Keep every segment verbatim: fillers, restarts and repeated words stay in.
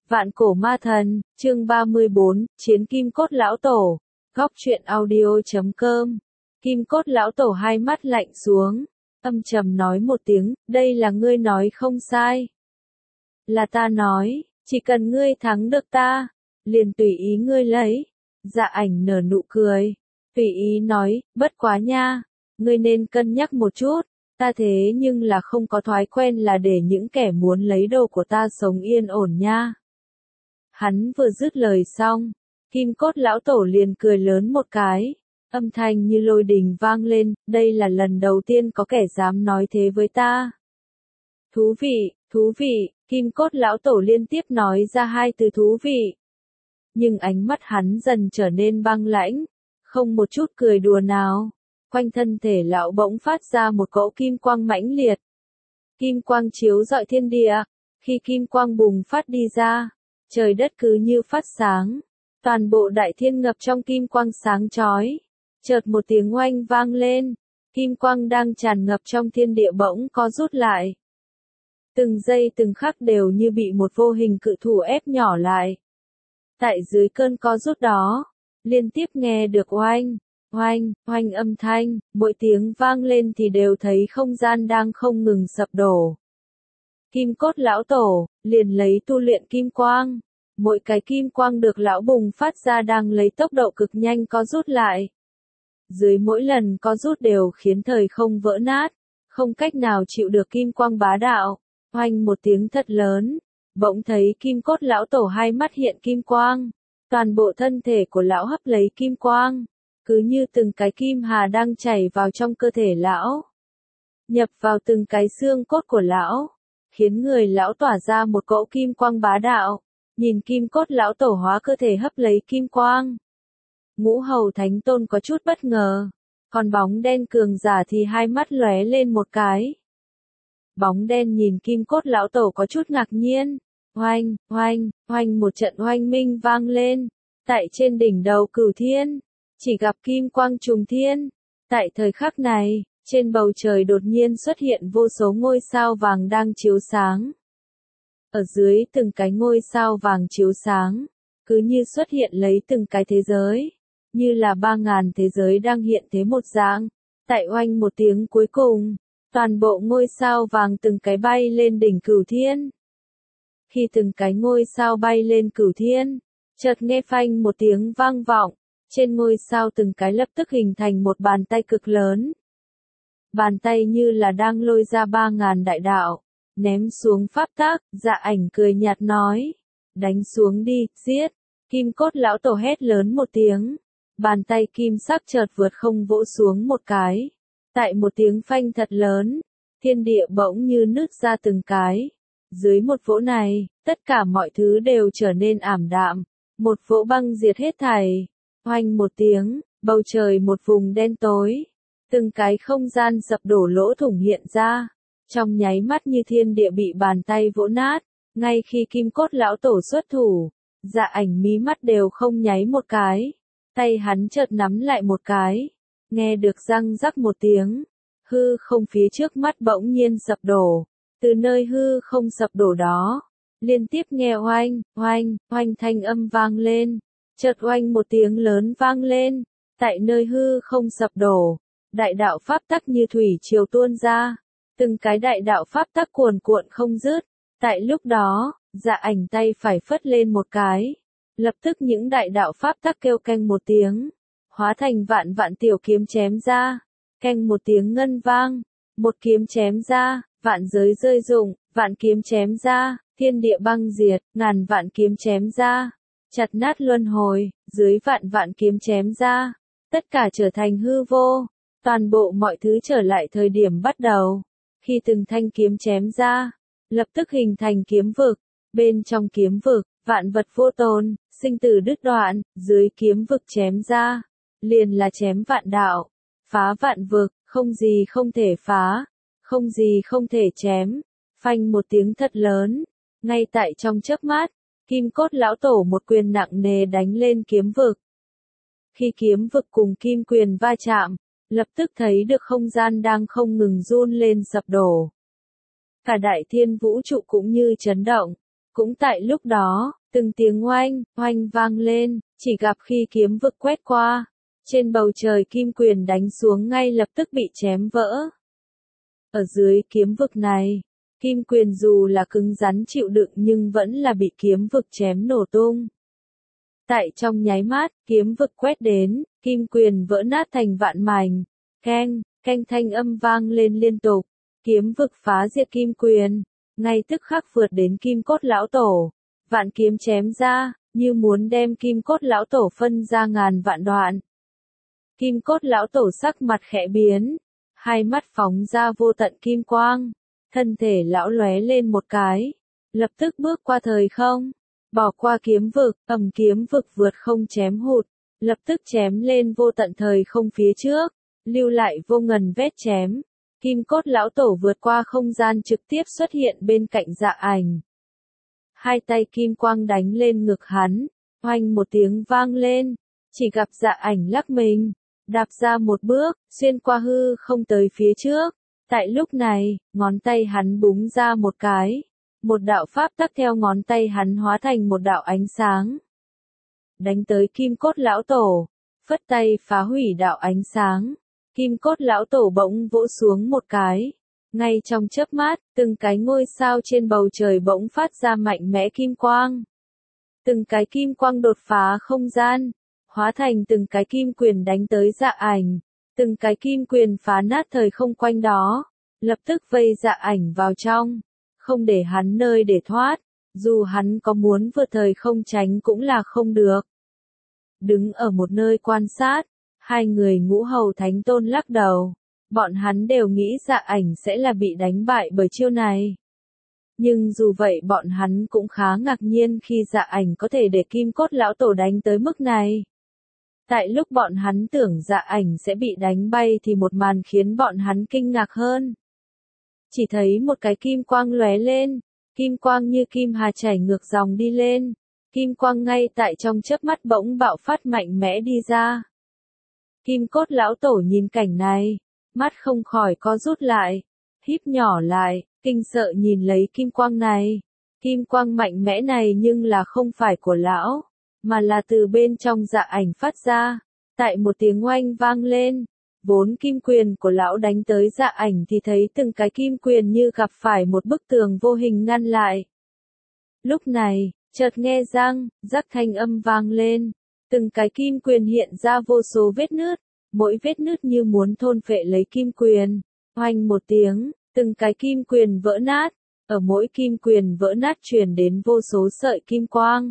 Vạn cổ ma thần, chương ba mươi bốn, chiến kim cốt lão tổ. Góc truyện audio chấm com. Kim cốt lão tổ hai mắt lạnh xuống, âm trầm nói một tiếng, đây là ngươi nói không sai. Là ta nói, chỉ cần ngươi thắng được ta, liền tùy ý ngươi lấy. Dạ ảnh nở nụ cười, tùy ý nói, bất quá nha, ngươi nên cân nhắc một chút, ta thế nhưng là không có thói quen là để những kẻ muốn lấy đồ của ta sống yên ổn nha. Hắn vừa dứt lời xong, kim cốt lão tổ liền cười lớn một cái, âm thanh như lôi đình vang lên, đây là lần đầu tiên có kẻ dám nói thế với ta. Thú vị, thú vị, kim cốt lão tổ liên tiếp nói ra hai từ thú vị. Nhưng ánh mắt hắn dần trở nên băng lãnh, không một chút cười đùa nào. Quanh thân thể lão bỗng phát ra một cỗ kim quang mãnh liệt. Kim quang chiếu rọi thiên địa, khi kim quang bùng phát đi ra, trời đất cứ như phát sáng, toàn bộ đại thiên ngập trong kim quang sáng chói. Chợt một tiếng oanh vang lên, kim quang đang tràn ngập trong thiên địa bỗng co rút lại. Từng giây từng khắc đều như bị một vô hình cự thủ ép nhỏ lại. Tại dưới cơn co rút đó, liên tiếp nghe được oanh, oanh, oanh âm thanh, mỗi tiếng vang lên thì đều thấy không gian đang không ngừng sập đổ. Kim cốt lão tổ, liền lấy tu luyện kim quang. Mỗi cái kim quang được lão bùng phát ra đang lấy tốc độ cực nhanh co rút lại. Dưới mỗi lần co rút đều khiến thời không vỡ nát, không cách nào chịu được kim quang bá đạo. Oanh một tiếng thật lớn, bỗng thấy kim cốt lão tổ hai mắt hiện kim quang. Toàn bộ thân thể của lão hấp lấy kim quang, cứ như từng cái kim hà đang chảy vào trong cơ thể lão, nhập vào từng cái xương cốt của lão, khiến người lão tỏa ra một cỗ kim quang bá đạo. Nhìn kim cốt lão tổ hóa cơ thể hấp lấy kim quang, Ngũ Hầu Thánh Tôn có chút bất ngờ, còn bóng đen cường giả thì hai mắt lóe lên một cái. Bóng đen nhìn kim cốt lão tổ có chút ngạc nhiên. Oanh, oanh, oanh một trận oanh minh vang lên, tại trên đỉnh đầu Cửu Thiên, chỉ gặp kim quang trùng thiên. Tại thời khắc này, trên bầu trời đột nhiên xuất hiện vô số ngôi sao vàng đang chiếu sáng. Ở dưới từng cái ngôi sao vàng chiếu sáng, cứ như xuất hiện lấy từng cái thế giới, như là ba ngàn thế giới đang hiện thế một dạng. Tại oanh một tiếng cuối cùng, toàn bộ ngôi sao vàng từng cái bay lên đỉnh Cửu Thiên. Khi từng cái ngôi sao bay lên Cửu Thiên, chợt nghe phanh một tiếng vang vọng, trên ngôi sao từng cái lập tức hình thành một bàn tay cực lớn. Bàn tay như là đang lôi ra ba ngàn đại đạo, ném xuống pháp tắc. Dạ ảnh cười nhạt nói, đánh xuống đi, giết. Kim cốt lão tổ hét lớn một tiếng, bàn tay kim sắc chợt vượt không vỗ xuống một cái. Tại một tiếng phanh thật lớn, thiên địa bỗng như nứt ra từng cái. Dưới một vỗ này, tất cả mọi thứ đều trở nên ảm đạm, một vỗ băng diệt hết thảy. Oanh một tiếng, bầu trời một vùng đen tối, từng cái không gian sập đổ lỗ thủng hiện ra, trong nháy mắt như thiên địa bị bàn tay vỗ nát. Ngay khi kim cốt lão tổ xuất thủ, dạ ảnh mí mắt đều không nháy một cái, tay hắn chợt nắm lại một cái, nghe được răng rắc một tiếng, hư không phía trước mắt bỗng nhiên sập đổ. Từ nơi hư không sập đổ đó, liên tiếp nghe oanh, oanh, oanh thanh âm vang lên, chợt oanh một tiếng lớn vang lên, tại nơi hư không sập đổ, đại đạo pháp tắc như thủy triều tuôn ra, từng cái đại đạo pháp tắc cuồn cuộn không dứt. Tại lúc đó, dạ ảnh tay phải phất lên một cái, lập tức những đại đạo pháp tắc kêu canh một tiếng, hóa thành vạn vạn tiểu kiếm chém ra, canh một tiếng ngân vang, một kiếm chém ra. Vạn giới rơi rụng, vạn kiếm chém ra, thiên địa băng diệt, ngàn vạn kiếm chém ra, chặt nát luân hồi, dưới vạn vạn kiếm chém ra, tất cả trở thành hư vô, toàn bộ mọi thứ trở lại thời điểm bắt đầu. Khi từng thanh kiếm chém ra, lập tức hình thành kiếm vực, bên trong kiếm vực, vạn vật vô tồn, sinh tử đứt đoạn, dưới kiếm vực chém ra, liền là chém vạn đạo, phá vạn vực, không gì không thể phá. Không gì không thể chém. Phanh một tiếng thật lớn, ngay tại trong chớp mắt, kim cốt lão tổ một quyền nặng nề đánh lên kiếm vực. Khi kiếm vực cùng kim quyền va chạm, lập tức thấy được không gian đang không ngừng run lên sập đổ. Cả đại thiên vũ trụ cũng như chấn động, Cũng tại lúc đó, từng tiếng oanh, oanh vang lên, chỉ gặp khi kiếm vực quét qua, trên bầu trời kim quyền đánh xuống ngay lập tức bị chém vỡ. Ở dưới kiếm vực này, kim quyền dù là cứng rắn chịu đựng nhưng vẫn là bị kiếm vực chém nổ tung. Tại trong nháy mắt, kiếm vực quét đến, kim quyền vỡ nát thành vạn mảnh, keng, keng thanh âm vang lên liên tục, kiếm vực phá diệt kim quyền, ngay tức khắc vượt đến kim cốt lão tổ, vạn kiếm chém ra, như muốn đem kim cốt lão tổ phân ra ngàn vạn đoạn. Kim cốt lão tổ sắc mặt khẽ biến, hai mắt phóng ra vô tận kim quang, thân thể lão lóe lên một cái, lập tức bước qua thời không, bỏ qua kiếm vực, ầm kiếm vực vượt không chém hụt, lập tức chém lên vô tận thời không phía trước, lưu lại vô ngần vết chém. Kim cốt lão tổ vượt qua không gian trực tiếp xuất hiện bên cạnh Dạ Ảnh. Hai tay kim quang đánh lên ngực hắn, oanh một tiếng vang lên, chỉ gặp Dạ Ảnh lắc mình, đạp ra một bước, xuyên qua hư không tới phía trước. Tại lúc này, ngón tay hắn búng ra một cái, một đạo pháp tắc theo ngón tay hắn hóa thành một đạo ánh sáng. Đánh tới kim cốt lão tổ, phất tay phá hủy đạo ánh sáng. Kim cốt lão tổ bỗng vỗ xuống một cái. Ngay trong chớp mắt, từng cái ngôi sao trên bầu trời bỗng phát ra mạnh mẽ kim quang. Từng cái kim quang đột phá không gian, hóa thành từng cái kim quyền đánh tới Dạ Ảnh. Từng cái kim quyền phá nát thời không quanh đó, lập tức vây Dạ Ảnh vào trong, không để hắn nơi để thoát, dù hắn có muốn vượt thời không tránh cũng là không được. Đứng ở một nơi quan sát, hai người ngũ hầu thánh tôn lắc đầu, bọn hắn đều nghĩ Dạ Ảnh sẽ là bị đánh bại bởi chiêu này. Nhưng dù vậy bọn hắn cũng khá ngạc nhiên khi Dạ Ảnh có thể để kim cốt lão tổ đánh tới mức này. Tại lúc bọn hắn tưởng Dạ Ảnh sẽ bị đánh bay thì một màn khiến bọn hắn kinh ngạc hơn. Chỉ thấy một cái kim quang lóe lên, kim quang như kim hà chảy ngược dòng đi lên, kim quang ngay tại trong chớp mắt bỗng bạo phát mạnh mẽ đi ra. Kim cốt lão tổ nhìn cảnh này, mắt không khỏi co rút lại, híp nhỏ lại, kinh sợ nhìn lấy kim quang này. Kim quang mạnh mẽ này nhưng là không phải của lão, mà là từ bên trong Dạ Ảnh phát ra. Tại một tiếng oanh vang lên, vốn kim quyền của lão đánh tới Dạ Ảnh thì thấy từng cái kim quyền như gặp phải một bức tường vô hình ngăn lại. Lúc này, chợt nghe răng, rắc thanh âm vang lên, từng cái kim quyền hiện ra vô số vết nứt, mỗi vết nứt như muốn thôn phệ lấy kim quyền. Oanh một tiếng, từng cái kim quyền vỡ nát, ở mỗi kim quyền vỡ nát truyền đến vô số sợi kim quang.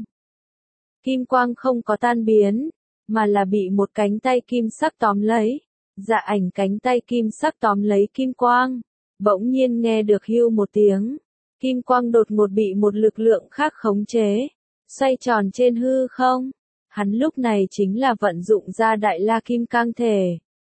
Kim quang không có tan biến, mà là bị một cánh tay kim sắc tóm lấy. Dạ Ảnh cánh tay kim sắc tóm lấy kim quang, bỗng nhiên nghe được hưu một tiếng. Kim quang đột ngột bị một lực lượng khác khống chế, xoay tròn trên hư không. Hắn lúc này chính là vận dụng ra Đại La Kim Cang thể.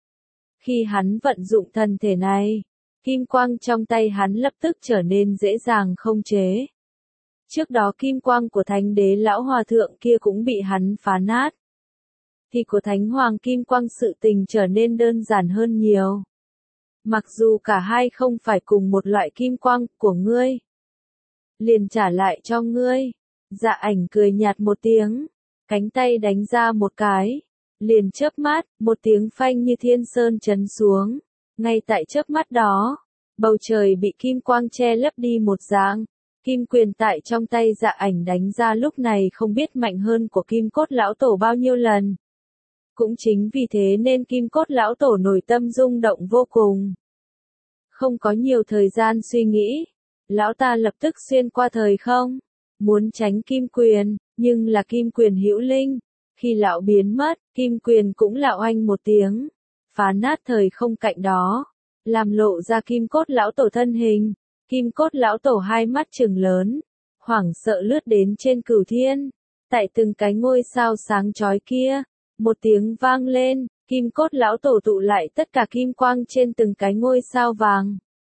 Khi hắn vận dụng thần thể này, kim quang trong tay hắn lập tức trở nên dễ dàng khống chế. Trước đó kim quang của Thánh Đế lão hòa thượng kia cũng bị hắn phá nát. Thì của Thánh Hoàng kim quang sự tình trở nên đơn giản hơn nhiều. Mặc dù cả hai không phải cùng một loại kim quang của ngươi, liền trả lại cho ngươi. Dạ Ảnh cười nhạt một tiếng, cánh tay đánh ra một cái, liền chớp mắt, một tiếng phanh như thiên sơn chấn xuống. Ngay tại chớp mắt đó, bầu trời bị kim quang che lấp đi một dạng. Kim quyền tại trong tay Dạ Ảnh đánh ra lúc này không biết mạnh hơn của kim cốt lão tổ bao nhiêu lần. Cũng chính vì thế nên kim cốt lão tổ nổi tâm rung động vô cùng. Không có nhiều thời gian suy nghĩ, lão ta lập tức xuyên qua thời không, muốn tránh kim quyền, nhưng là kim quyền hữu linh. Khi lão biến mất, kim quyền cũng là oanh một tiếng, phá nát thời không cạnh đó, làm lộ ra kim cốt lão tổ thân hình. Kim cốt lão tổ hai mắt trừng lớn, hoảng sợ lướt đến trên cửu thiên. Tại từng cái ngôi sao sáng chói kia, một tiếng vang lên, kim cốt lão tổ tụ lại tất cả kim quang trên từng cái ngôi sao vàng.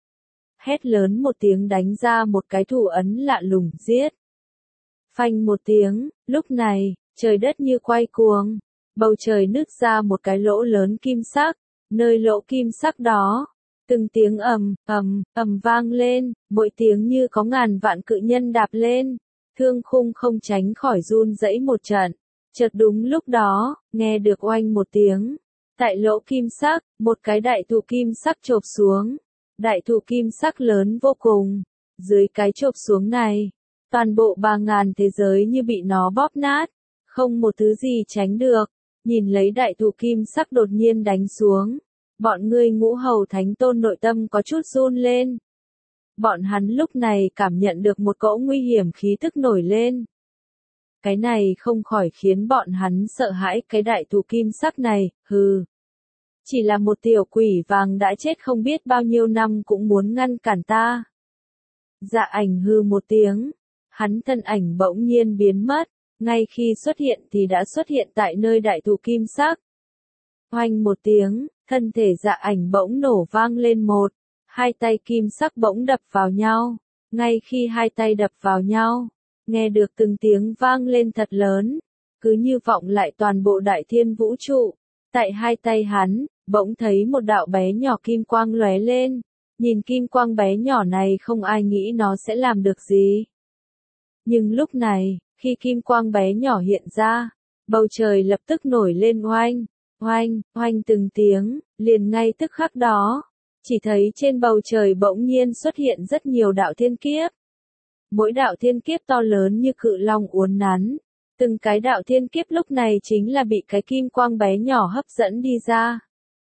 Hét lớn một tiếng đánh ra một cái thủ ấn lạ lùng giết. Phanh một tiếng, lúc này, trời đất như quay cuồng, bầu trời nứt ra một cái lỗ lớn kim sắc, nơi lỗ kim sắc đó. Từng tiếng ầm, ầm, ầm vang lên, mỗi tiếng như có ngàn vạn cự nhân đạp lên, Thương khung không tránh khỏi run rẩy một trận. Chợt đúng lúc đó, nghe được oanh một tiếng. Tại lỗ kim sắc, một cái đại thụ kim sắc chộp xuống. Đại thụ kim sắc lớn vô cùng. Dưới cái chộp xuống này, toàn bộ ba ngàn thế giới như bị nó bóp nát. Không một thứ gì tránh được. Nhìn lấy đại thụ kim sắc đột nhiên đánh xuống. Bọn ngươi ngũ hầu thánh tôn nội tâm có chút run lên. Bọn hắn lúc này cảm nhận được một cỗ nguy hiểm khí tức nổi lên. Cái này không khỏi khiến bọn hắn sợ hãi cái đại thụ kim sắc này, hừ. Chỉ là một tiểu quỷ vàng đã chết không biết bao nhiêu năm cũng muốn ngăn cản ta. Dạ ảnh hư một tiếng, hắn thân ảnh bỗng nhiên biến mất, ngay khi xuất hiện thì đã xuất hiện tại nơi đại thụ kim sắc. Oanh một tiếng, thân thể dạ ảnh bỗng nổ vang lên một, hai tay kim sắc bỗng đập vào nhau, ngay khi hai tay đập vào nhau, nghe được từng tiếng vang lên thật lớn, cứ như vọng lại toàn bộ đại thiên vũ trụ. Tại hai tay hắn, bỗng thấy một đạo bé nhỏ kim quang lóe lên, nhìn kim quang bé nhỏ này không ai nghĩ nó sẽ làm được gì. Nhưng lúc này, khi kim quang bé nhỏ hiện ra, bầu trời lập tức nổi lên oanh, oanh, oanh từng tiếng, liền ngay tức khắc đó, chỉ thấy trên bầu trời bỗng nhiên xuất hiện rất nhiều đạo thiên kiếp. Mỗi đạo thiên kiếp to lớn như cự long uốn nắn, từng cái đạo thiên kiếp lúc này chính là bị cái kim quang bé nhỏ hấp dẫn đi ra.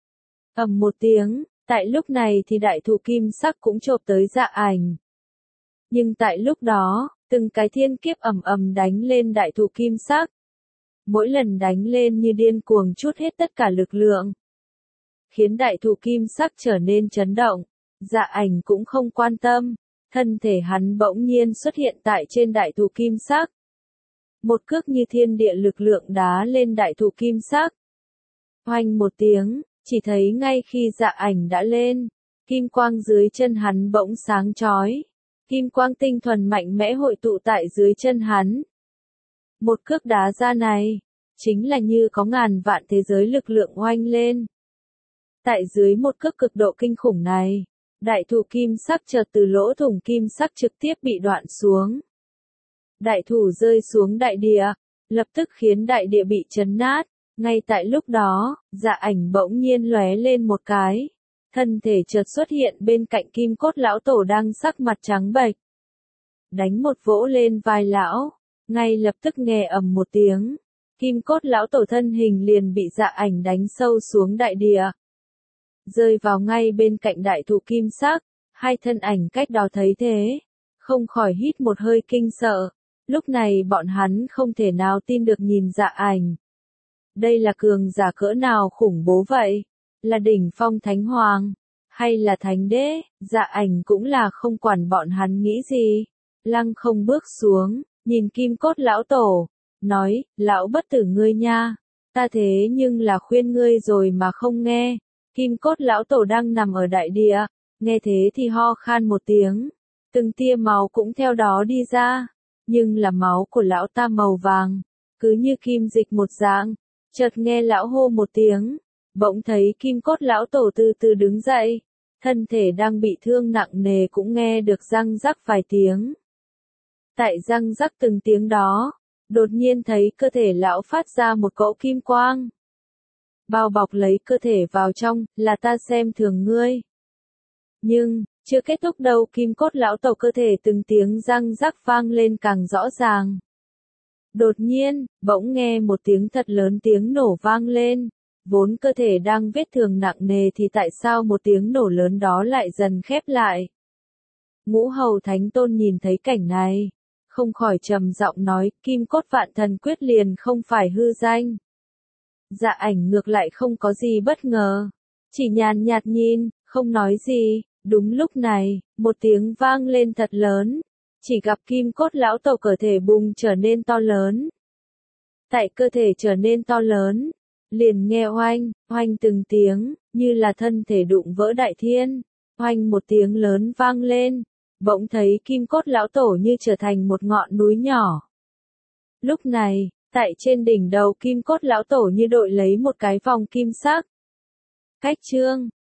Ầm một tiếng, tại lúc này thì đại thụ kim sắc cũng chộp tới dạ ảnh. Nhưng tại lúc đó, từng cái thiên kiếp ầm ầm đánh lên đại thụ kim sắc. Mỗi lần đánh lên như điên cuồng trút hết tất cả lực lượng. Khiến đại thụ kim sắc trở nên chấn động, dạ ảnh cũng không quan tâm, thân thể hắn bỗng nhiên xuất hiện tại trên đại thụ kim sắc. Một cước như thiên địa lực lượng đá lên đại thụ kim sắc. Oanh một tiếng, chỉ thấy ngay khi dạ ảnh đã lên, kim quang dưới chân hắn bỗng sáng chói. Kim quang tinh thuần mạnh mẽ hội tụ tại dưới chân hắn. Một cước đá ra này, chính là như có ngàn vạn thế giới lực lượng oanh lên. Tại dưới một cước cực độ kinh khủng này, đại thụ kim sắc chợt từ lỗ thủng kim sắc trực tiếp bị đoạn xuống. Đại thụ rơi xuống đại địa, lập tức khiến đại địa bị chấn nát. Ngay tại lúc đó, dạ ảnh bỗng nhiên lóe lên một cái. Thân thể chợt xuất hiện bên cạnh kim cốt lão tổ đang sắc mặt trắng bệch. Đánh một vỗ lên vai lão, ngay lập tức nghe ầm một tiếng. Kim cốt lão tổ thân hình liền bị dạ ảnh đánh sâu xuống đại địa. Rơi vào ngay bên cạnh đại thụ kim sắc, hai thân ảnh cách đó thấy thế. Không khỏi hít một hơi kinh sợ. Lúc này bọn hắn không thể nào tin được nhìn dạ ảnh. Đây là cường giả cỡ nào khủng bố vậy? Là đỉnh phong thánh hoàng? Hay là thánh đế? Dạ ảnh cũng là không quản bọn hắn nghĩ gì. Lăng không bước xuống, nhìn kim cốt lão tổ. Nói, lão bất tử ngươi nha. Ta thế nhưng là khuyên ngươi rồi mà không nghe. Kim cốt lão tổ đang nằm ở đại địa. Nghe thế thì ho khan một tiếng. Từng tia máu cũng theo đó đi ra. Nhưng là máu của lão ta màu vàng. Cứ như kim dịch một dạng. Chợt nghe lão hô một tiếng, bỗng thấy kim cốt lão tổ từ từ đứng dậy, thân thể đang bị thương nặng nề cũng nghe được răng rắc vài tiếng. Tại răng rắc từng tiếng đó, đột nhiên thấy cơ thể lão phát ra một cỗ kim quang. Bao bọc lấy cơ thể vào trong, là ta xem thường ngươi. Nhưng, chưa kết thúc đâu, kim cốt lão tổ cơ thể từng tiếng răng rắc vang lên càng rõ ràng. Đột nhiên, bỗng nghe một tiếng thật lớn tiếng nổ vang lên, vốn cơ thể đang vết thương nặng nề thì tại sao một tiếng nổ lớn đó lại dần khép lại. Ngũ hầu thánh tôn nhìn thấy cảnh này, không khỏi trầm giọng nói, kim cốt vạn thần quyết liền không phải hư danh. Dạ ảnh ngược lại không có gì bất ngờ, chỉ nhàn nhạt nhìn, không nói gì, đúng lúc này, một tiếng vang lên thật lớn. Chỉ gặp kim cốt lão tổ cơ thể bùng trở nên to lớn. Tại cơ thể trở nên to lớn, liền nghe oanh, oanh từng tiếng, như là thân thể đụng vỡ đại thiên. Oanh một tiếng lớn vang lên, bỗng thấy kim cốt lão tổ như trở thành một ngọn núi nhỏ. Lúc này, tại trên đỉnh đầu kim cốt lão tổ như đội lấy một cái vòng kim sắc. Cách chương